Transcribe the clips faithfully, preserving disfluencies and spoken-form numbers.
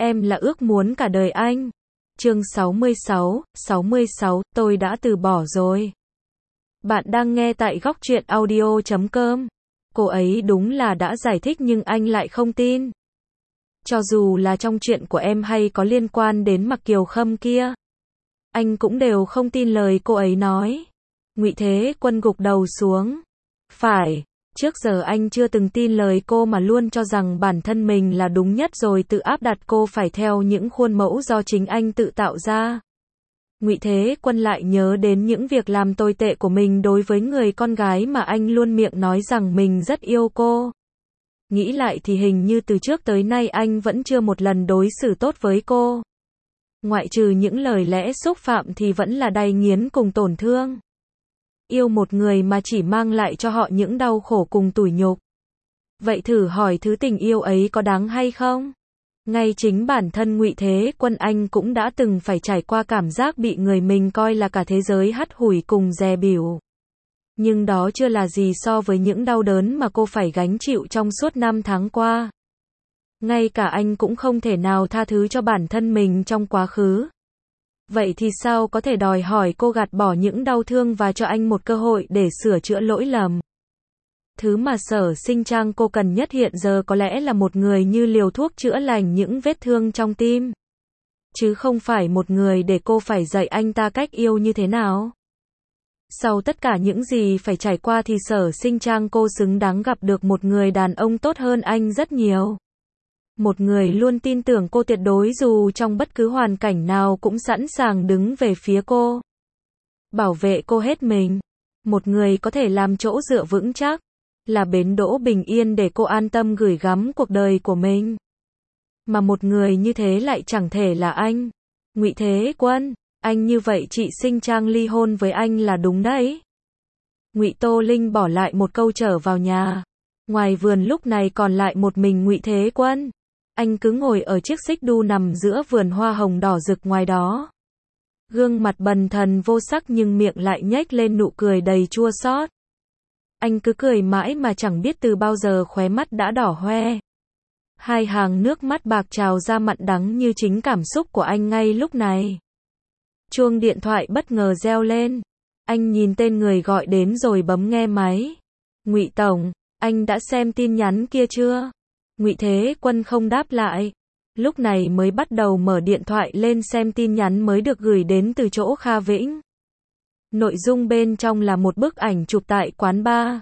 Em là ước muốn cả đời anh. Chương sáu mươi sáu, sáu mươi sáu, tôi đã từ bỏ rồi. Bạn đang nghe tại góc truyện audio chấm com. Cô ấy đúng là đã giải thích nhưng anh lại không tin. Cho dù là trong chuyện của em hay có liên quan đến Mạc Kiều Khâm kia, anh cũng đều không tin lời cô ấy nói. Ngụy Thế Quân gục đầu xuống. Phải, trước giờ anh chưa từng tin lời cô mà luôn cho rằng bản thân mình là đúng nhất rồi tự áp đặt cô phải theo những khuôn mẫu do chính anh tự tạo ra. Ngụy Thế Quân lại nhớ đến những việc làm tồi tệ của mình đối với người con gái mà anh luôn miệng nói rằng mình rất yêu cô. Nghĩ lại thì hình như từ trước tới nay anh vẫn chưa một lần đối xử tốt với cô. Ngoại trừ những lời lẽ xúc phạm thì vẫn là đay nghiến cùng tổn thương. Yêu một người mà chỉ mang lại cho họ những đau khổ cùng tủi nhục. Vậy thử hỏi thứ tình yêu ấy có đáng hay không? Ngay chính bản thân Ngụy Thế Quân anh cũng đã từng phải trải qua cảm giác bị người mình coi là cả thế giới hắt hủi cùng dè bỉu. Nhưng đó chưa là gì so với những đau đớn mà cô phải gánh chịu trong suốt năm tháng qua. Ngay cả anh cũng không thể nào tha thứ cho bản thân mình trong quá khứ. Vậy thì sao có thể đòi hỏi cô gạt bỏ những đau thương và cho anh một cơ hội để sửa chữa lỗi lầm? Thứ mà Sở Sinh Trang cô cần nhất hiện giờ có lẽ là một người như liều thuốc chữa lành những vết thương trong tim. Chứ không phải một người để cô phải dạy anh ta cách yêu như thế nào. Sau tất cả những gì phải trải qua thì Sở Sinh Trang cô xứng đáng gặp được một người đàn ông tốt hơn anh rất nhiều. Một người luôn tin tưởng cô tuyệt đối dù trong bất cứ hoàn cảnh nào cũng sẵn sàng đứng về phía cô. Bảo vệ cô hết mình. Một người có thể làm chỗ dựa vững chắc, là bến đỗ bình yên để cô an tâm gửi gắm cuộc đời của mình. Mà một người như thế lại chẳng thể là anh. Ngụy Thế Quân, anh như vậy chị Sinh Trang ly hôn với anh là đúng đấy. Ngụy Tô Linh bỏ lại một câu trở vào nhà. Ngoài vườn lúc này còn lại một mình Ngụy Thế Quân. Anh cứ ngồi ở chiếc xích đu nằm giữa vườn hoa hồng đỏ rực ngoài đó. Gương mặt bần thần vô sắc nhưng miệng lại nhếch lên nụ cười đầy chua xót. Anh cứ cười mãi mà chẳng biết từ bao giờ khóe mắt đã đỏ hoe. Hai hàng nước mắt bạc trào ra mặn đắng như chính cảm xúc của anh ngay lúc này. Chuông điện thoại bất ngờ reo lên. Anh nhìn tên người gọi đến rồi bấm nghe máy. Ngụy Tổng, anh đã xem tin nhắn kia chưa? Ngụy Thế Quân không đáp lại. Lúc này mới bắt đầu mở điện thoại lên xem tin nhắn mới được gửi đến từ chỗ Kha Vĩnh. Nội dung bên trong là một bức ảnh chụp tại quán bar.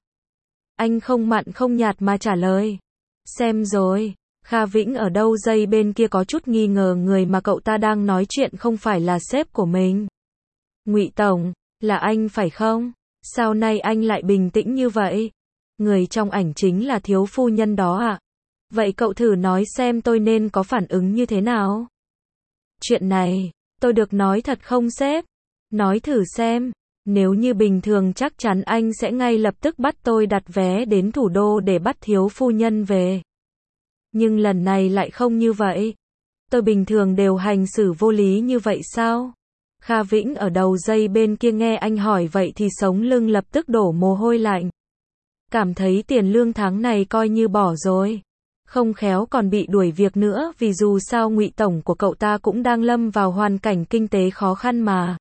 Anh không mặn không nhạt mà trả lời. Xem rồi. Kha Vĩnh ở đâu dây bên kia có chút nghi ngờ người mà cậu ta đang nói chuyện không phải là sếp của mình. Ngụy Tổng, là anh phải không? Sao nay anh lại bình tĩnh như vậy? Người trong ảnh chính là thiếu phu nhân đó ạ. À? Vậy cậu thử nói xem tôi nên có phản ứng như thế nào? Chuyện này, tôi được nói thật không sếp? Nói thử xem. Nếu như bình thường chắc chắn anh sẽ ngay lập tức bắt tôi đặt vé đến thủ đô để bắt thiếu phu nhân về. Nhưng lần này lại không như vậy. Tôi bình thường đều hành xử vô lý như vậy sao? Kha Vĩnh ở đầu dây bên kia nghe anh hỏi vậy thì sống lưng lập tức đổ mồ hôi lạnh. Cảm thấy tiền lương tháng này coi như bỏ rồi. Không khéo còn bị đuổi việc nữa vì dù sao Ngụy Tổng của cậu ta cũng đang lâm vào hoàn cảnh kinh tế khó khăn mà.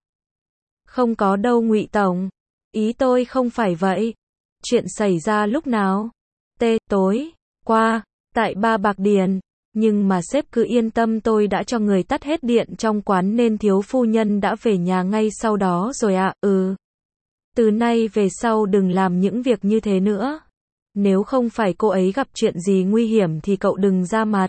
Không có đâu Ngụy Tổng. Ý tôi không phải vậy. Chuyện xảy ra lúc nào? Tê, tối qua, tại Ba Bạc Điền. Nhưng mà sếp cứ yên tâm tôi đã cho người tắt hết điện trong quán nên thiếu phu nhân đã về nhà ngay sau đó rồi ạ. À, ừ. Từ nay về sau đừng làm những việc như thế nữa. Nếu không phải cô ấy gặp chuyện gì nguy hiểm thì cậu đừng ra mặt.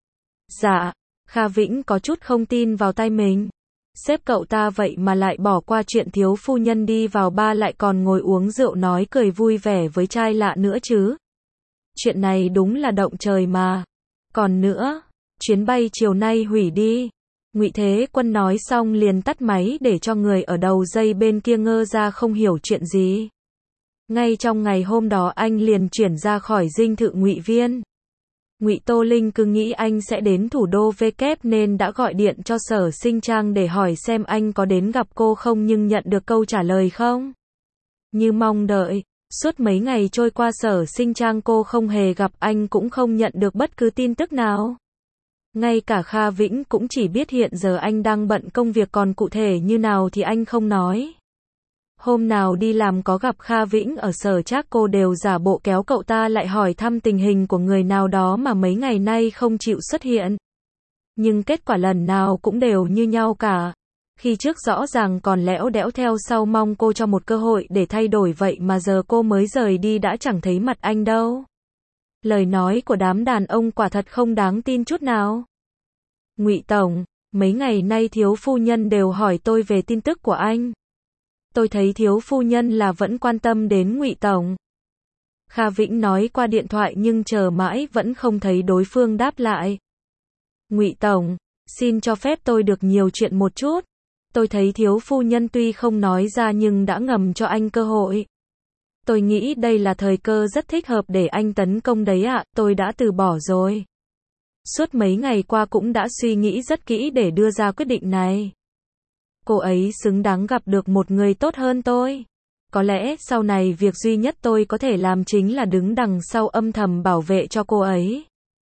Dạ. Kha Vĩnh có chút không tin vào tay mình. Sếp cậu ta vậy mà lại bỏ qua chuyện thiếu phu nhân đi vào bar lại còn ngồi uống rượu nói cười vui vẻ với trai lạ nữa chứ. Chuyện này đúng là động trời mà. Còn nữa, chuyến bay chiều nay hủy đi. Ngụy Thế Quân nói xong liền tắt máy để cho người ở đầu dây bên kia ngơ ra không hiểu chuyện gì. Ngay trong ngày hôm đó anh liền chuyển ra khỏi dinh thự Ngụy Viên. Ngụy Tô Linh cứ nghĩ anh sẽ đến thủ đô V kép nên đã gọi điện cho Sở Sinh Trang để hỏi xem anh có đến gặp cô không nhưng nhận được câu trả lời không. Như mong đợi, suốt mấy ngày trôi qua Sở Sinh Trang cô không hề gặp anh cũng không nhận được bất cứ tin tức nào. Ngay cả Kha Vĩnh cũng chỉ biết hiện giờ anh đang bận công việc, còn cụ thể như nào thì anh không nói. Hôm nào đi làm có gặp Kha Vĩnh ở sở trác, cô đều giả bộ kéo cậu ta lại hỏi thăm tình hình của người nào đó mà mấy ngày nay không chịu xuất hiện. Nhưng kết quả lần nào cũng đều như nhau cả. Khi trước rõ ràng còn lẽo đẽo theo sau mong cô cho một cơ hội để thay đổi, vậy mà giờ cô mới rời đi đã chẳng thấy mặt anh đâu. Lời nói của đám đàn ông quả thật không đáng tin chút nào. Ngụy Tổng, mấy ngày nay thiếu phu nhân đều hỏi tôi về tin tức của anh. Tôi thấy thiếu phu nhân là vẫn quan tâm đến Ngụy Tổng. Kha Vĩnh nói qua điện thoại nhưng chờ mãi vẫn không thấy đối phương đáp lại. Ngụy Tổng, xin cho phép tôi được nhiều chuyện một chút. Tôi thấy thiếu phu nhân tuy không nói ra nhưng đã ngầm cho anh cơ hội. Tôi nghĩ đây là thời cơ rất thích hợp để anh tấn công đấy ạ, tôi đã từ bỏ rồi. Suốt mấy ngày qua cũng đã suy nghĩ rất kỹ để đưa ra quyết định này. Cô ấy xứng đáng gặp được một người tốt hơn tôi. Có lẽ sau này việc duy nhất tôi có thể làm chính là đứng đằng sau âm thầm bảo vệ cho cô ấy.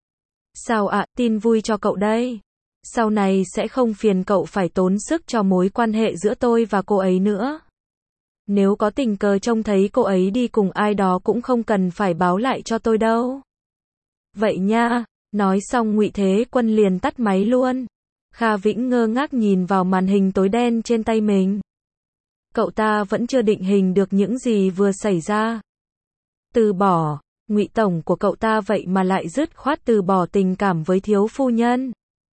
Sao ạ, tin vui cho cậu đây. Sau này sẽ không phiền cậu phải tốn sức cho mối quan hệ giữa tôi và cô ấy nữa. Nếu có tình cờ trông thấy cô ấy đi cùng ai đó cũng không cần phải báo lại cho tôi đâu. Vậy nha, nói xong Ngụy Thế Quân liền tắt máy luôn. Kha Vĩnh ngơ ngác nhìn vào màn hình tối đen trên tay mình. Cậu ta vẫn chưa định hình được những gì vừa xảy ra. Từ bỏ, Ngụy Tổng của cậu ta vậy mà lại dứt khoát từ bỏ tình cảm với thiếu phu nhân.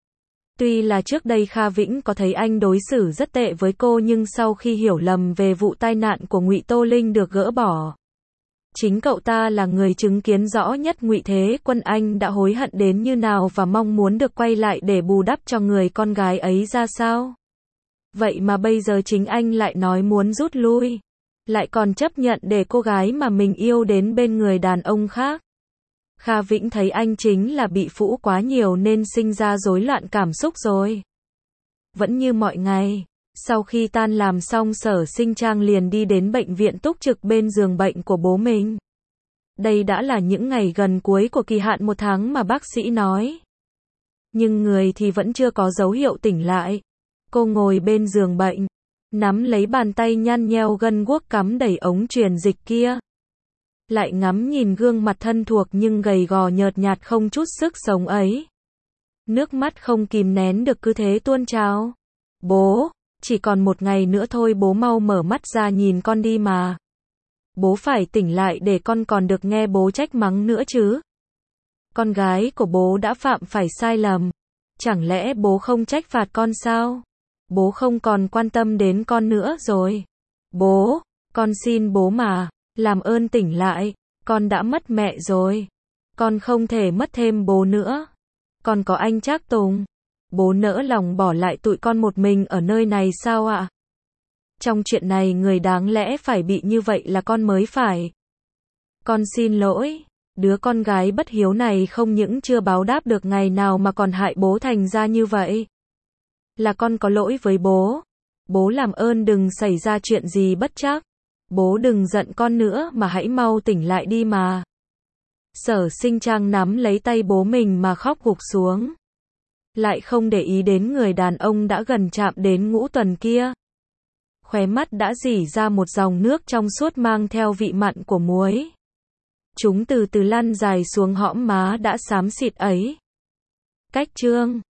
Tuy là trước đây Kha Vĩnh có thấy anh đối xử rất tệ với cô, nhưng sau khi hiểu lầm về vụ tai nạn của Ngụy Tô Linh được gỡ bỏ, chính cậu ta là người chứng kiến rõ nhất Ngụy Thế Quân anh đã hối hận đến như nào và mong muốn được quay lại để bù đắp cho người con gái ấy ra sao. Vậy mà bây giờ chính anh lại nói muốn rút lui, lại còn chấp nhận để cô gái mà mình yêu đến bên người đàn ông khác. Kha Vĩnh thấy anh chính là bị phũ quá nhiều nên sinh ra rối loạn cảm xúc rồi. Vẫn như mọi ngày, sau khi tan làm xong Sở Sinh Trang liền đi đến bệnh viện túc trực bên giường bệnh của bố mình. Đây đã là những ngày gần cuối của kỳ hạn một tháng mà bác sĩ nói. Nhưng người thì vẫn chưa có dấu hiệu tỉnh lại. Cô ngồi bên giường bệnh, nắm lấy bàn tay nhăn nheo gân guốc cắm đầy ống truyền dịch kia. Lại ngắm nhìn gương mặt thân thuộc nhưng gầy gò nhợt nhạt không chút sức sống ấy. Nước mắt không kìm nén được cứ thế tuôn trào. Bố, chỉ còn một ngày nữa thôi, bố mau mở mắt ra nhìn con đi mà. Bố phải tỉnh lại để con còn được nghe bố trách mắng nữa chứ. Con gái của bố đã phạm phải sai lầm. Chẳng lẽ bố không trách phạt con sao? Bố không còn quan tâm đến con nữa rồi. Bố, con xin bố mà. Làm ơn tỉnh lại, con đã mất mẹ rồi. Con không thể mất thêm bố nữa. Con có anh Trác Tùng. Bố nỡ lòng bỏ lại tụi con một mình ở nơi này sao ạ? Trong chuyện này người đáng lẽ phải bị như vậy là con mới phải. Con xin lỗi, đứa con gái bất hiếu này không những chưa báo đáp được ngày nào mà còn hại bố thành ra như vậy. Là con có lỗi với bố. Bố làm ơn đừng xảy ra chuyện gì bất trắc. Bố đừng giận con nữa mà hãy mau tỉnh lại đi mà. Sở Sinh Trang nắm lấy tay bố mình mà khóc gục xuống. Lại không để ý đến người đàn ông đã gần chạm đến Ngũ Tuần kia. Khóe mắt đã rỉ ra một dòng nước trong suốt mang theo vị mặn của muối. Chúng từ từ lăn dài xuống hõm má đã xám xịt ấy. Cách chương